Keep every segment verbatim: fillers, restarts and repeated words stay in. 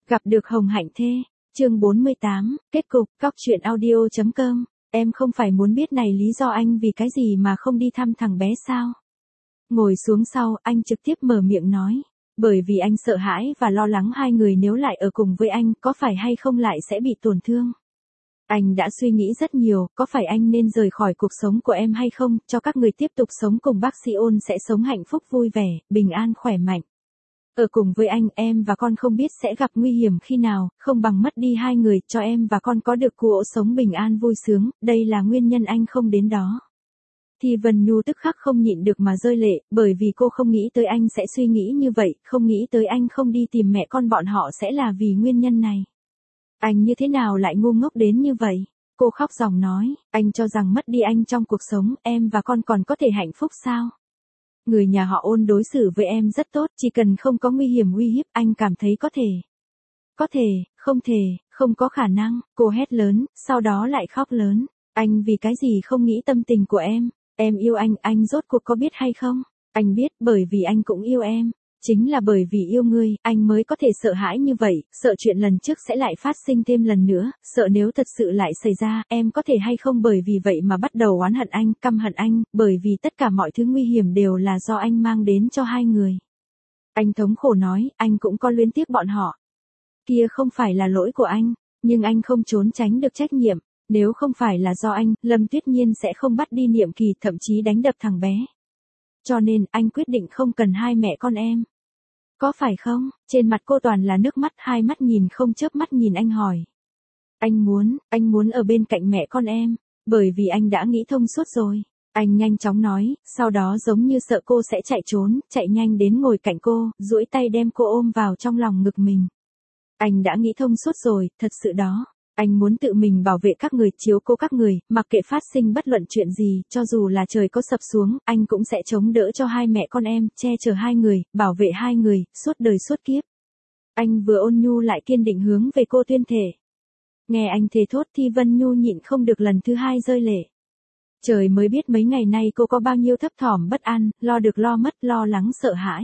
Gặp được Hồng Hạnh Thê, chương bốn mươi tám, kết cục, cóc truyện audio chấm com, em không phải muốn biết này lý do anh vì cái gì mà không đi thăm thằng bé sao? Ngồi xuống sau, anh trực tiếp mở miệng nói, bởi vì anh sợ hãi và lo lắng hai người nếu lại ở cùng với anh, có phải hay không lại sẽ bị tổn thương. Anh đã suy nghĩ rất nhiều, có phải anh nên rời khỏi cuộc sống của em hay không, cho các người tiếp tục sống cùng bác sĩ Ôn sẽ sống hạnh phúc vui vẻ, bình an khỏe mạnh. Ở cùng với anh, em và con không biết sẽ gặp nguy hiểm khi nào, không bằng mất đi hai người, cho em và con có được cuộc sống bình an vui sướng, đây là nguyên nhân anh không đến đó. Thì Vân Nhu tức khắc không nhịn được mà rơi lệ, bởi vì cô không nghĩ tới anh sẽ suy nghĩ như vậy, không nghĩ tới anh không đi tìm mẹ con bọn họ sẽ là vì nguyên nhân này. Anh như thế nào lại ngu ngốc đến như vậy? Cô khóc ròng nói, anh cho rằng mất đi anh trong cuộc sống, em và con còn có thể hạnh phúc sao? Người nhà họ Ôn đối xử với em rất tốt, chỉ cần không có nguy hiểm uy hiếp, anh cảm thấy có thể. Có thể, không thể, không có khả năng, cô hét lớn, sau đó lại khóc lớn. Anh vì cái gì không nghĩ tâm tình của em? Em yêu anh, anh rốt cuộc có biết hay không? Anh biết, bởi vì anh cũng yêu em. Chính là bởi vì yêu ngươi, anh mới có thể sợ hãi như vậy, sợ chuyện lần trước sẽ lại phát sinh thêm lần nữa, sợ nếu thật sự lại xảy ra, em có thể hay không bởi vì vậy mà bắt đầu oán hận anh, căm hận anh, bởi vì tất cả mọi thứ nguy hiểm đều là do anh mang đến cho hai người. Anh thống khổ nói, anh cũng có luyến tiếc bọn họ. Kia không phải là lỗi của anh, nhưng anh không trốn tránh được trách nhiệm, nếu không phải là do anh, Lâm Tuyết Nhiên sẽ không bắt đi Niệm Kỳ, thậm chí đánh đập thằng bé. Cho nên, anh quyết định không cần hai mẹ con em. Có phải không? Trên mặt cô toàn là nước mắt, hai mắt nhìn không chớp mắt nhìn anh hỏi. Anh muốn, anh muốn ở bên cạnh mẹ con em, bởi vì anh đã nghĩ thông suốt rồi. Anh nhanh chóng nói, sau đó giống như sợ cô sẽ chạy trốn, chạy nhanh đến ngồi cạnh cô, duỗi tay đem cô ôm vào trong lòng ngực mình. Anh đã nghĩ thông suốt rồi, thật sự đó. Anh muốn tự mình bảo vệ các người, chiếu cố các người, mặc kệ phát sinh bất luận chuyện gì, cho dù là trời có sập xuống, anh cũng sẽ chống đỡ cho hai mẹ con em, che chở hai người, bảo vệ hai người, suốt đời suốt kiếp. Anh vừa ôn nhu lại kiên định hướng về cô tuyên thể. Nghe anh thề thốt thì Vân Nhu nhịn không được lần thứ hai rơi lệ. Trời mới biết mấy ngày nay cô có bao nhiêu thấp thỏm bất an, lo được lo mất, lo lắng sợ hãi.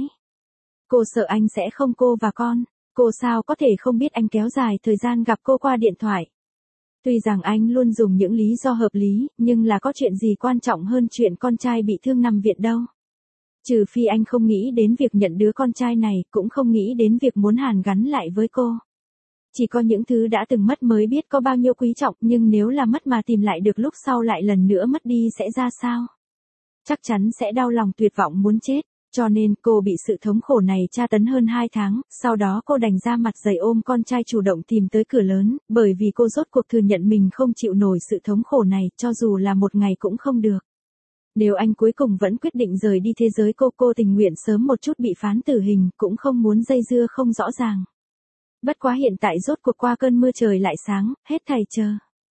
Cô sợ anh sẽ không cô và con. Cô sao có thể không biết anh kéo dài thời gian gặp cô qua điện thoại. Tuy rằng anh luôn dùng những lý do hợp lý, nhưng là có chuyện gì quan trọng hơn chuyện con trai bị thương nằm viện đâu. Trừ phi anh không nghĩ đến việc nhận đứa con trai này, cũng không nghĩ đến việc muốn hàn gắn lại với cô. Chỉ có những thứ đã từng mất mới biết có bao nhiêu quý trọng, nhưng nếu là mất mà tìm lại được lúc sau lại lần nữa mất đi sẽ ra sao? Chắc chắn sẽ đau lòng tuyệt vọng muốn chết. Cho nên cô bị sự thống khổ này tra tấn hơn hai tháng, sau đó cô đành ra mặt dày ôm con trai chủ động tìm tới cửa lớn, bởi vì cô rốt cuộc thừa nhận mình không chịu nổi sự thống khổ này, cho dù là một ngày cũng không được. Nếu anh cuối cùng vẫn quyết định rời đi thế giới cô, cô tình nguyện sớm một chút bị phán tử hình, cũng không muốn dây dưa không rõ ràng. Bất quá hiện tại rốt cuộc qua cơn mưa trời lại sáng, hết thầy chờ.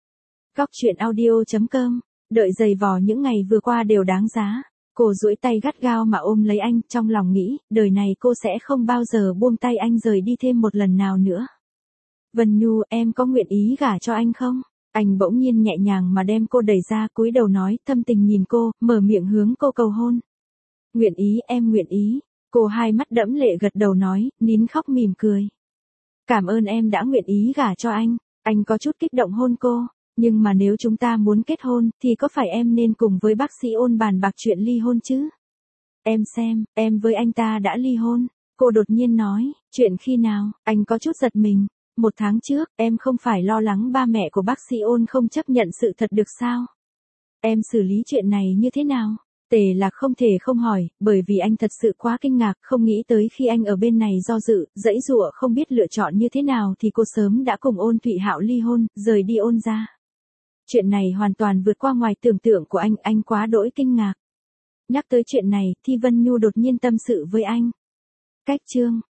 Cóc truyện audio chấm com, đợi giày vò những ngày vừa qua đều đáng giá. Cô duỗi tay gắt gao mà ôm lấy anh, trong lòng nghĩ, đời này cô sẽ không bao giờ buông tay anh rời đi thêm một lần nào nữa. Vân Nhu, em có nguyện ý gả cho anh không? Anh bỗng nhiên nhẹ nhàng mà đem cô đẩy ra, cúi đầu nói, thâm tình nhìn cô, mở miệng hướng cô cầu hôn. Nguyện ý, em nguyện ý. Cô hai mắt đẫm lệ gật đầu nói, nín khóc mỉm cười. Cảm ơn em đã nguyện ý gả cho anh. Anh có chút kích động hôn cô. Nhưng mà nếu chúng ta muốn kết hôn, thì có phải em nên cùng với bác sĩ Ôn bàn bạc chuyện ly hôn chứ? Em xem, em với anh ta đã ly hôn. Cô đột nhiên nói, chuyện khi nào? Anh có chút giật mình. Một tháng trước, em không phải lo lắng ba mẹ của bác sĩ Ôn không chấp nhận sự thật được sao? Em xử lý chuyện này như thế nào? Tề là không thể không hỏi, bởi vì anh thật sự quá kinh ngạc, không nghĩ tới khi anh ở bên này do dự, dãy dụa không biết lựa chọn như thế nào thì cô sớm đã cùng Ôn Thụy Hạo ly hôn, rời đi Ôn ra. Chuyện này hoàn toàn vượt qua ngoài tưởng tượng của anh, anh quá đỗi kinh ngạc. Nhắc tới chuyện này, thì Vân Nhu đột nhiên tâm sự với anh. Cách chương